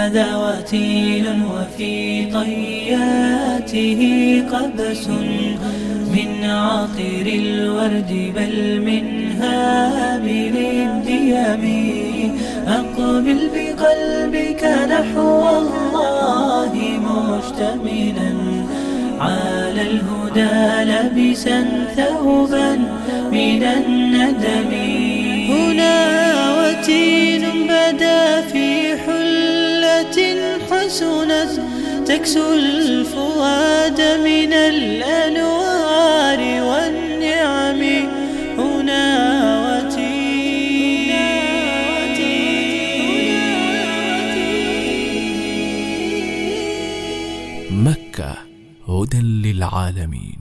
هذا وتين وفي طياته قبس من عطر الورد بل من هابل الديم. أقبل بقلبك نحو الله مشتملا على الهدى لبسا ثوبا من الندم. هنا وتين بدا في حلة حسنت تكسو الفؤاد من الأنوار والنعم. هنا مكة هدى للعالمين.